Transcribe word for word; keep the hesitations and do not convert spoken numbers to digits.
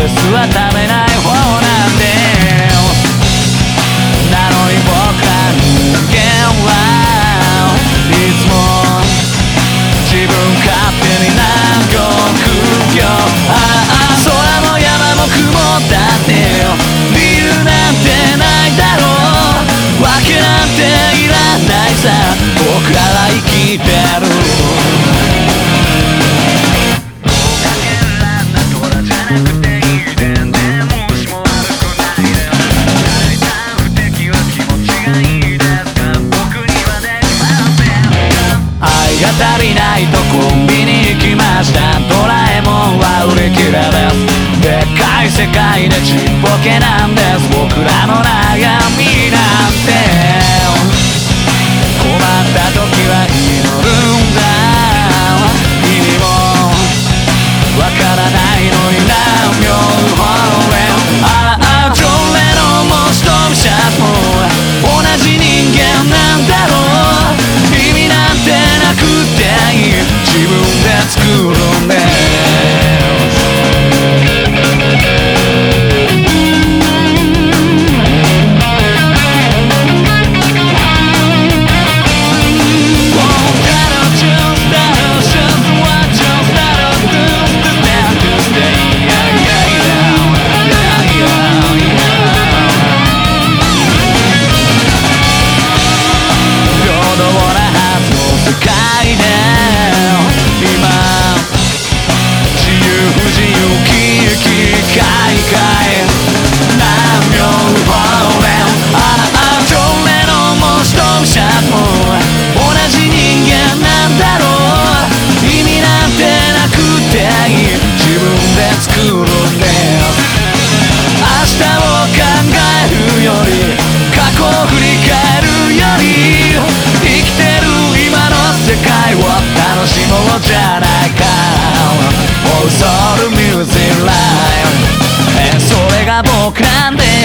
レスは食べない方なんで、なのに僕ら人間はいつも自分勝手に南国よ。ああ空も山も雲だって理由なんてないだろう、わけなんていらないさ、僕らは生きてる。愛が足りないとコンビニ行きました。ドラえもんは売り切れです。でっかい世界でちっぽけなんです。僕らの悩みなんて困った時は祈るんだ。意味もわからないのに何秒ほれ、ああジョン・レノンもストームシャツも同じ人間なんだろう。意味なんてなくていい、自分で作るんです。じゃないか Oh Soul Music Life それが僕なんで